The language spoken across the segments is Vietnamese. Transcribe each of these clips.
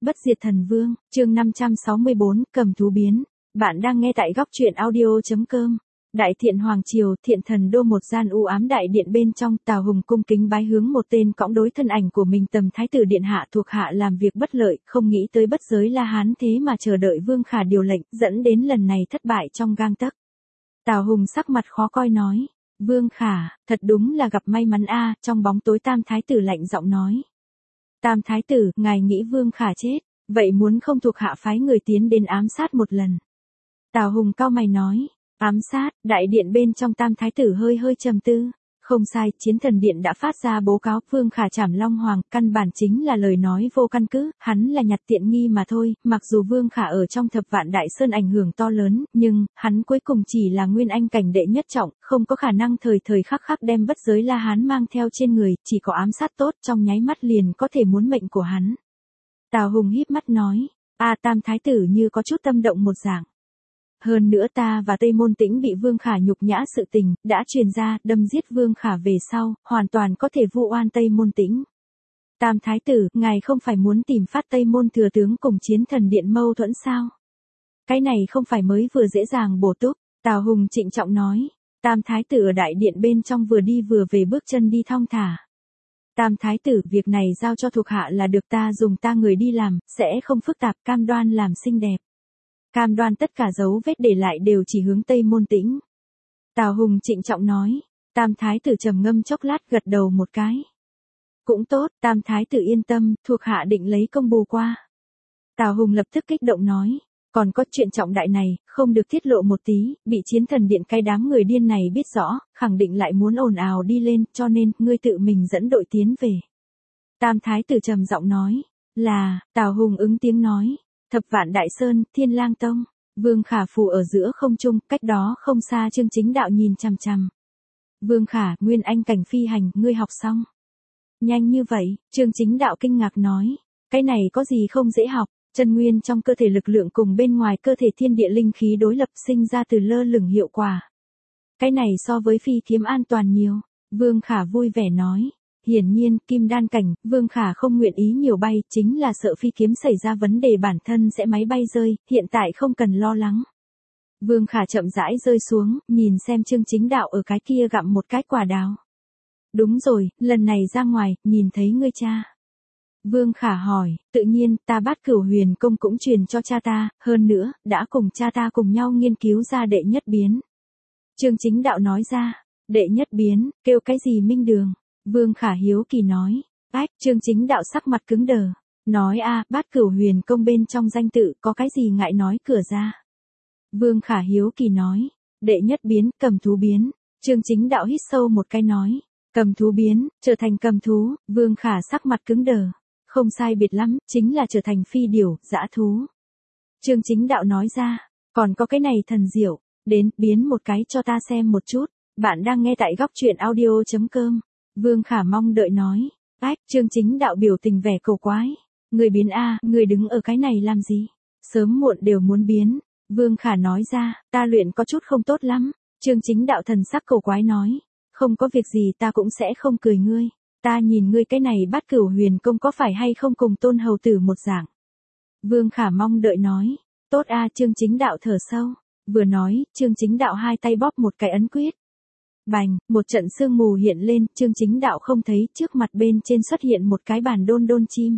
Bất diệt thần vương, chương 564, cầm thú biến. Bạn đang nghe tại góc truyện audio.com. Đại thiện hoàng triều, thiện thần đô, một gian u ám đại điện bên trong, Tào Hùng cung kính bái hướng một tên cõng đối thân ảnh của mình tầm thái tử điện hạ thuộc hạ làm việc bất lợi, không nghĩ tới bất giới La Hán thế mà chờ đợi Vương Khả điều lệnh, dẫn đến lần này thất bại trong gang tấc. Tào Hùng sắc mặt khó coi nói, Vương Khả, thật đúng là gặp may mắn a. Trong bóng tối tam thái tử lạnh giọng nói. Tam thái tử, ngài nghĩ Vương Khả chết, vậy muốn không thuộc hạ phái người tiến đến ám sát một lần. Tào Hùng cau mày nói, ám sát, đại điện bên trong tam thái tử hơi trầm tư. Không sai, chiến thần điện đã phát ra báo cáo, Vương Khả trảm Long Hoàng, căn bản chính là lời nói vô căn cứ, hắn là nhặt tiện nghi mà thôi, mặc dù Vương Khả ở trong thập vạn đại sơn ảnh hưởng to lớn, nhưng, hắn cuối cùng chỉ là nguyên anh cảnh đệ nhất trọng, không có khả năng thời khắc đem bất giới La Hán mang theo trên người, chỉ có ám sát tốt trong nháy mắt liền có thể muốn mệnh của hắn. Tào Hùng híp mắt nói, tam thái tử như có chút tâm động một dạng. Hơn nữa ta và Tây Môn Tĩnh bị Vương Khả nhục nhã sự tình, đã truyền ra, đâm giết Vương Khả về sau, hoàn toàn có thể vu oan Tây Môn Tĩnh. Tam thái tử, ngài không phải muốn tìm phát Tây Môn thừa tướng cùng chiến thần điện mâu thuẫn sao? Cái này không phải mới vừa dễ dàng bổ túc, Tào Hùng trịnh trọng nói. Tam thái tử ở đại điện bên trong vừa đi vừa về bước chân đi thong thả. Tam thái tử, việc này giao cho thuộc hạ là được, ta dùng ta người đi làm, sẽ không phức tạp, cam đoan làm xinh đẹp. Cam đoan tất cả dấu vết để lại đều chỉ hướng Tây Môn Tĩnh. Tào Hùng trịnh trọng nói. Tam thái tử trầm ngâm chốc lát gật đầu một cái. Cũng tốt, tam thái tử yên tâm, thuộc hạ định lấy công bù qua. Tào Hùng lập tức kích động nói. Còn có chuyện trọng đại này, không được tiết lộ một tí, bị chiến thần điện cái đám người điên này biết rõ, khẳng định lại muốn ồn ào đi lên, cho nên, ngươi tự mình dẫn đội tiến về. Tam thái tử trầm giọng nói. Là, Tào Hùng ứng tiếng nói. Thập vạn đại sơn, Thiên Lang Tông, Vương Khả phù ở giữa không trung, cách đó không xa Chương Chính Đạo nhìn chằm chằm. Vương Khả, nguyên anh cảnh phi hành, ngươi học xong. Nhanh như vậy, Chương Chính Đạo kinh ngạc nói. Cái này có gì không dễ học, chân nguyên trong cơ thể lực lượng cùng bên ngoài cơ thể thiên địa linh khí đối lập sinh ra từ lơ lửng hiệu quả. Cái này so với phi kiếm an toàn nhiều, Vương Khả vui vẻ nói. Hiển nhiên, kim đan cảnh, Vương Khả không nguyện ý nhiều bay, chính là sợ phi kiếm xảy ra vấn đề bản thân sẽ máy bay rơi, hiện tại không cần lo lắng. Vương Khả chậm rãi rơi xuống, nhìn xem Chương Chính Đạo ở cái kia gặm một cái quả đào. Đúng rồi, lần này ra ngoài, nhìn thấy ngươi cha. Vương Khả hỏi, tự nhiên, ta Bát Cửu Huyền Công cũng truyền cho cha ta, hơn nữa, đã cùng cha ta cùng nhau nghiên cứu ra đệ nhất biến. Chương Chính Đạo nói ra, đệ nhất biến, kêu cái gì minh đường. Vương Khả hiếu kỳ nói. Chương Chính Đạo sắc mặt cứng đờ. Nói Bát Cửu Huyền Công bên trong danh tự có cái gì ngại nói cửa ra. Vương Khả hiếu kỳ nói. Đệ nhất biến, cầm thú biến. Chương Chính Đạo hít sâu một cái nói. Cầm thú biến, trở thành cầm thú. Vương Khả sắc mặt cứng đờ. Không sai biệt lắm, chính là trở thành phi điểu, dã thú. Chương Chính Đạo nói ra. Còn có cái này thần diệu. Đến, biến một cái cho ta xem một chút. Bạn đang nghe tại góc truyện audio.com. Vương Khả mong đợi nói. Chương Chính Đạo biểu tình vẻ cầu quái. Người biến người đứng ở cái này làm gì? Sớm muộn đều muốn biến. Vương Khả nói ra, ta luyện có chút không tốt lắm. Chương Chính Đạo thần sắc cầu quái nói. Không có việc gì, ta cũng sẽ không cười ngươi. Ta nhìn ngươi cái này Bát Cửu Huyền Công có phải hay không cùng Tôn hầu tử một dạng. Vương Khả mong đợi nói. Tốt Chương Chính Đạo thở sâu. Vừa nói, Chương Chính Đạo hai tay bóp một cái ấn quyết. Bành, một trận sương mù hiện lên, Chương Chính Đạo không thấy, trước mặt bên trên xuất hiện một cái bàn đôn chim.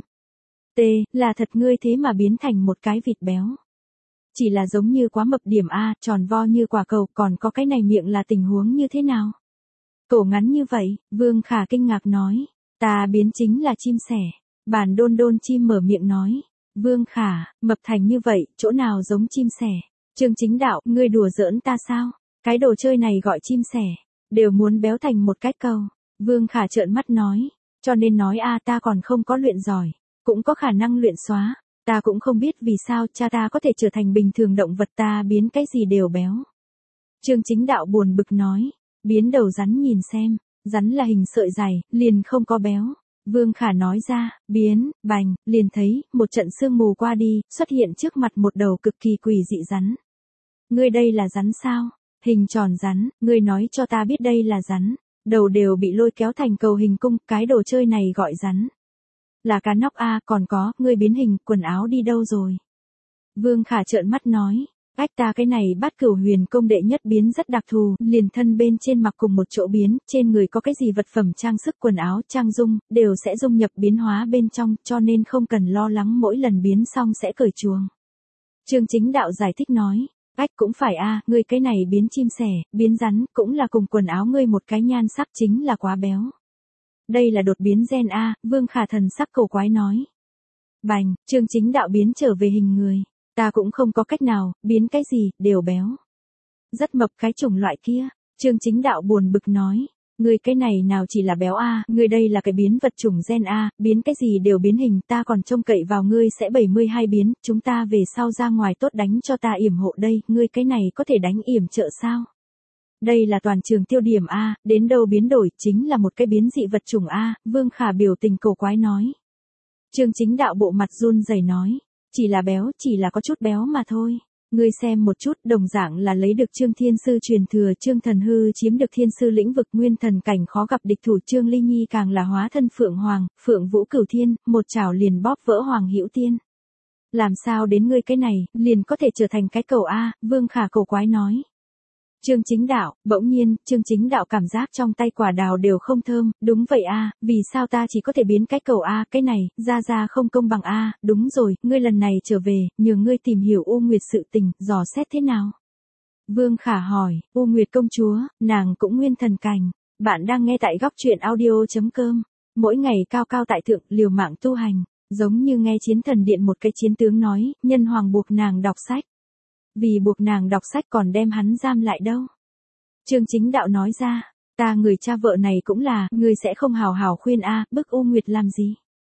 Là thật ngươi thế mà biến thành một cái vịt béo. Chỉ là giống như quá mập điểm tròn vo như quả cầu, còn có cái này miệng là tình huống như thế nào? Cổ ngắn như vậy, Vương Khả kinh ngạc nói, ta biến chính là chim sẻ. Bàn đôn chim mở miệng nói, Vương Khả, mập thành như vậy, chỗ nào giống chim sẻ? Chương Chính Đạo, ngươi đùa giỡn ta sao? Cái đồ chơi này gọi chim sẻ. Đều muốn béo thành một cái cầu. Vương Khả trợn mắt nói. Cho nên nói ta còn không có luyện giỏi. Cũng có khả năng luyện xóa. Ta cũng không biết vì sao cha ta có thể trở thành bình thường động vật, ta biến cái gì đều béo. Chương Chính Đạo buồn bực nói. Biến đầu rắn nhìn xem. Rắn là hình sợi dày, liền không có béo. Vương Khả nói ra, biến, bành, liền thấy, một trận sương mù qua đi, xuất hiện trước mặt một đầu cực kỳ quỷ dị rắn. Ngươi đây là rắn sao? Hình tròn rắn, ngươi nói cho ta biết đây là rắn. Đầu đều bị lôi kéo thành cầu hình cung, cái đồ chơi này gọi rắn. Là cá nóc a, còn có, ngươi biến hình, quần áo đi đâu rồi? Vương Khả trợn mắt nói. Ách, ta cái này Bát Cửu Huyền công đệ nhất biến rất đặc thù, liền thân bên trên mặc cùng một chỗ biến, trên người có cái gì vật phẩm trang sức quần áo, trang dung, đều sẽ dung nhập biến hóa bên trong, cho nên không cần lo lắng mỗi lần biến xong sẽ cởi chuồng. Trương Chính Đạo giải thích nói. Ách, cũng phải a, ngươi cái này biến chim sẻ, biến rắn, cũng là cùng quần áo ngươi một cái nhan sắc, chính là quá béo. Đây là đột biến gen a, Vương Khả thần sắc cổ quái nói. Bành, Trương Chính Đạo biến trở về hình người. Ta cũng không có cách nào, biến cái gì, đều béo. Rất mập cái chủng loại kia. Trương Chính Đạo buồn bực nói. Ngươi cái này nào chỉ là béo a, ngươi đây là cái biến vật chủng gen a, biến cái gì đều biến hình, ta còn trông cậy vào ngươi sẽ 72 biến, chúng ta về sau ra ngoài tốt đánh cho ta yểm hộ đây, ngươi cái này có thể đánh yểm trợ sao? Đây là toàn trường tiêu điểm a, đến đâu biến đổi, chính là một cái biến dị vật chủng a, Vương Khả biểu tình cổ quái nói. Trương Chính Đạo bộ mặt run rẩy nói, chỉ là béo, chỉ là có chút béo mà thôi. Ngươi xem một chút, đồng dạng là lấy được Trương Thiên Sư truyền thừa, Trương Thần Hư chiếm được Thiên Sư lĩnh vực nguyên thần cảnh khó gặp địch thủ, Trương Ly Nhi càng là hóa thân Phượng Hoàng, Phượng Vũ Cửu Thiên, một chảo liền bóp vỡ Hoàng Hữu Tiên. Làm sao đến ngươi cái này, liền có thể trở thành cái cầu a, Vương Khả cổ quái nói. Trương Chính Đạo, bỗng nhiên, Trương Chính Đạo cảm giác trong tay quả đào đều không thơm, đúng vậy a, vì sao ta chỉ có thể biến cái cầu a, cái này, ra không công bằng a, đúng rồi, ngươi lần này trở về, nhờ ngươi tìm hiểu U Nguyệt sự tình, dò xét thế nào? Vương Khả hỏi, U Nguyệt công chúa, nàng cũng nguyên thần cảnh, bạn đang nghe tại góc truyện audio.com, mỗi ngày cao cao tại thượng, liều mạng tu hành, giống như nghe Chiến Thần Điện một cái chiến tướng nói, nhân hoàng buộc nàng đọc sách. Vì buộc nàng đọc sách còn đem hắn giam lại đâu. Trương Chính Đạo nói ra, ta người cha vợ này cũng là, ngươi sẽ không hào hào khuyên a, bức U Nguyệt làm gì.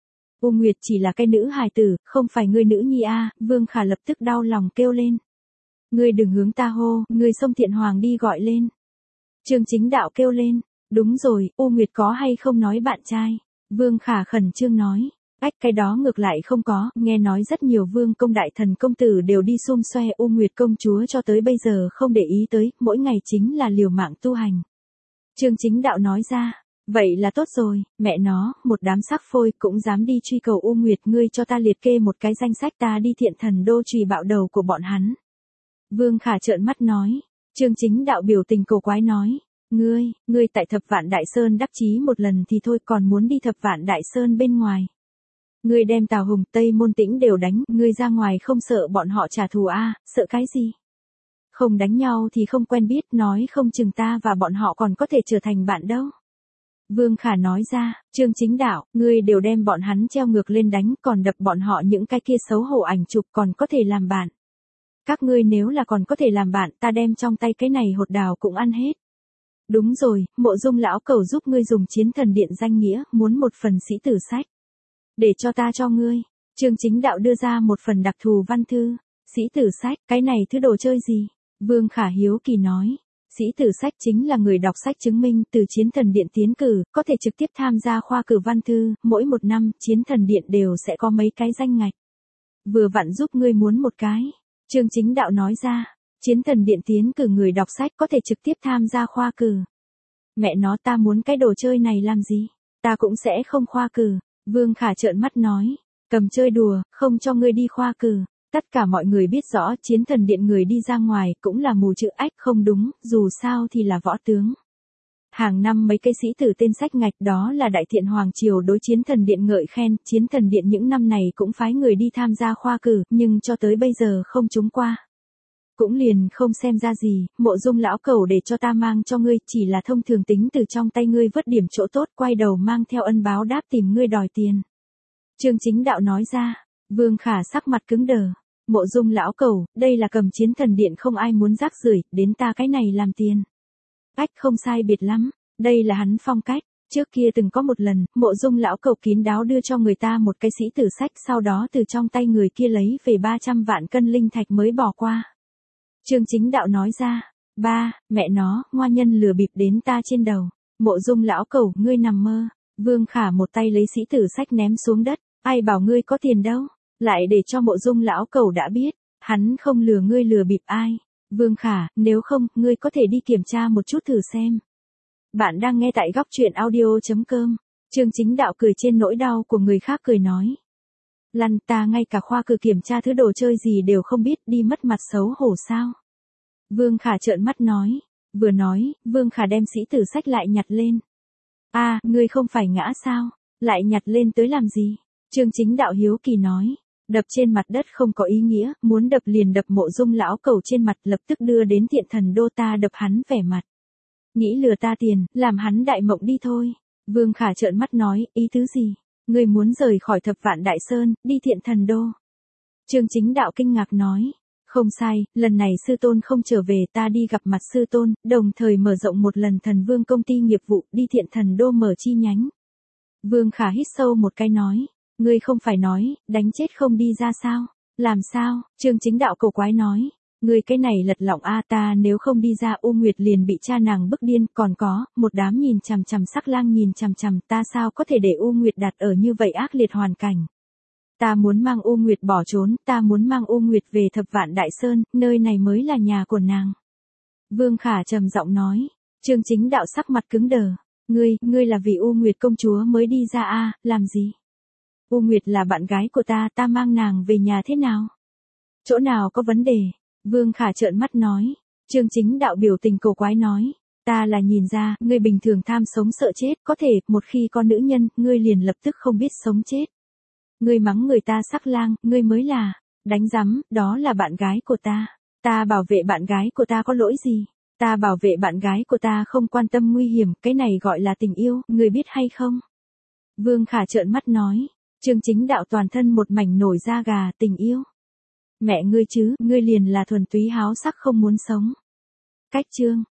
U Nguyệt chỉ là cái nữ hài tử, không phải ngươi nữ nhi a, Vương Khả lập tức đau lòng kêu lên. Ngươi đừng hướng ta hô, ngươi xông Thiện Hoàng đi gọi lên. Trương Chính Đạo kêu lên, đúng rồi, U Nguyệt có hay không nói bạn trai. Vương Khả khẩn trương nói. Ách, cái đó ngược lại không có, nghe nói rất nhiều vương công đại thần công tử đều đi xung xoe U Nguyệt công chúa cho tới bây giờ không để ý tới, mỗi ngày chính là liều mạng tu hành. Trương Chính Đạo nói ra, vậy là tốt rồi, mẹ nó, một đám sắc phôi cũng dám đi truy cầu U Nguyệt, ngươi cho ta liệt kê một cái danh sách ta đi Thiện Thần đô trùy bạo đầu của bọn hắn. Vương Khả trợn mắt nói, Trương Chính Đạo biểu tình cổ quái nói, ngươi tại Thập Vạn Đại Sơn đắc chí một lần thì thôi còn muốn đi Thập Vạn Đại Sơn bên ngoài. Ngươi đem Tào Hùng Tây Môn Tĩnh đều đánh, ngươi ra ngoài không sợ bọn họ trả thù a, sợ cái gì? Không đánh nhau thì không quen biết, nói không chừng ta và bọn họ còn có thể trở thành bạn đâu. Vương Khả nói ra, Trương Chính Đạo, ngươi đều đem bọn hắn treo ngược lên đánh, còn đập bọn họ những cái kia xấu hổ ảnh chụp còn có thể làm bạn. Các ngươi nếu là còn có thể làm bạn, ta đem trong tay cái này hột đào cũng ăn hết. Đúng rồi, Mộ Dung lão cẩu giúp ngươi dùng Chiến Thần Điện danh nghĩa, muốn một phần sĩ tử sách. Để cho ta cho ngươi. Trương Chính Đạo đưa ra một phần đặc thù văn thư. Sĩ tử sách, cái này thứ đồ chơi gì? Vương Khả hiếu kỳ nói. Sĩ tử sách chính là người đọc sách chứng minh từ Chiến Thần Điện tiến cử, có thể trực tiếp tham gia khoa cử văn thư, mỗi một năm, Chiến Thần Điện đều sẽ có mấy cái danh ngạch. Vừa vặn giúp ngươi muốn một cái. Trương Chính Đạo nói ra, Chiến Thần Điện tiến cử người đọc sách có thể trực tiếp tham gia khoa cử. Mẹ nó, ta muốn cái đồ chơi này làm gì? Ta cũng sẽ không khoa cử. Vương Khả trợn mắt nói, cầm chơi đùa, không cho ngươi đi khoa cử. Tất cả mọi người biết rõ Chiến Thần Điện người đi ra ngoài cũng là mù chữ ách, không đúng, dù sao thì là võ tướng. Hàng năm mấy cái sĩ tử tên sách ngạch đó là Đại Thiện Hoàng Triều đối Chiến Thần Điện ngợi khen, Chiến Thần Điện những năm này cũng phái người đi tham gia khoa cử, nhưng cho tới bây giờ không trúng qua. Cũng liền không xem ra gì, Mộ Dung lão cẩu để cho ta mang cho ngươi, chỉ là thông thường tính từ trong tay ngươi vớt điểm chỗ tốt, quay đầu mang theo ân báo đáp tìm ngươi đòi tiền. Trương Chính Đạo nói ra, Vương Khả sắc mặt cứng đờ. Mộ Dung lão cẩu, đây là cầm Chiến Thần Điện không ai muốn rác rưởi, đến ta cái này làm tiền. Cách không sai biệt lắm, đây là hắn phong cách. Trước kia từng có một lần, Mộ Dung lão cẩu kín đáo đưa cho người ta một cái sĩ tử sách, sau đó từ trong tay người kia lấy về 300 vạn cân linh thạch mới bỏ qua. Trương Chính Đạo nói ra, ba, mẹ nó, ngoa nhân lừa bịp đến ta trên đầu. Mộ Dung lão cẩu, ngươi nằm mơ. Vương Khả một tay lấy sĩ tử sách ném xuống đất, ai bảo ngươi có tiền đâu, lại để cho Mộ Dung lão cẩu đã biết, hắn không lừa ngươi lừa bịp ai. Vương Khả, nếu không, ngươi có thể đi kiểm tra một chút thử xem. Bạn đang nghe tại góc truyện audio.com. Trương Chính Đạo cười trên nỗi đau của người khác cười nói. Lăn, ta ngay cả khoa cử kiểm tra thứ đồ chơi gì đều không biết, đi mất mặt xấu hổ sao? Vương Khả trợn mắt nói. Vừa nói, Vương Khả đem sĩ tử sách lại nhặt lên. À, ngươi không phải ngã sao? Lại nhặt lên tới làm gì? Trương Chính Đạo hiếu kỳ nói. Đập trên mặt đất không có ý nghĩa, muốn đập liền đập Mộ Dung lão cẩu trên mặt, lập tức đưa đến Thiện Thần Đô, ta đập hắn vẻ mặt. Nghĩ lừa ta tiền, làm hắn đại mộng đi thôi. Vương Khả trợn mắt nói, ý tứ gì? Ngươi muốn rời khỏi Thập Vạn Đại Sơn, đi Thiện Thần Đô. Trương Chính Đạo kinh ngạc nói. Không sai, lần này sư tôn không trở về, ta đi gặp mặt sư tôn, đồng thời mở rộng một lần Thần Vương công ty nghiệp vụ, đi Thiện Thần Đô mở chi nhánh. Vương Khả hít sâu một cái nói. Ngươi không phải nói, đánh chết không đi ra sao? Làm sao? Trương Chính Đạo cổ quái nói. Ngươi cái này lật lọng a, ta nếu không đi ra U Nguyệt liền bị cha nàng bức điên, còn có, một đám nhìn chằm chằm sắc lang nhìn chằm chằm, ta sao có thể để U Nguyệt đặt ở như vậy ác liệt hoàn cảnh. Ta muốn mang U Nguyệt bỏ trốn, ta muốn mang U Nguyệt về Thập Vạn Đại Sơn, nơi này mới là nhà của nàng. Vương Khả trầm giọng nói. Trương Chính Đạo sắc mặt cứng đờ. Ngươi là vì U Nguyệt công chúa mới đi ra a, làm gì? U Nguyệt là bạn gái của ta, ta mang nàng về nhà thế nào? Chỗ nào có vấn đề? Vương Khả trợn mắt nói. Trương Chính Đạo biểu tình cổ quái nói. Ta là nhìn ra, ngươi bình thường tham sống sợ chết, có thể, một khi có nữ nhân, ngươi liền lập tức không biết sống chết. Ngươi mắng người ta sắc lang, ngươi mới là, đánh rắm, đó là bạn gái của ta. Ta bảo vệ bạn gái của ta có lỗi gì? Ta bảo vệ bạn gái của ta không quan tâm nguy hiểm, cái này gọi là tình yêu, ngươi biết hay không? Vương Khả trợn mắt nói. Trương Chính Đạo toàn thân một mảnh nổi da gà, tình yêu. Mẹ ngươi chứ, ngươi liền là thuần túy háo sắc không muốn sống. Cách chương.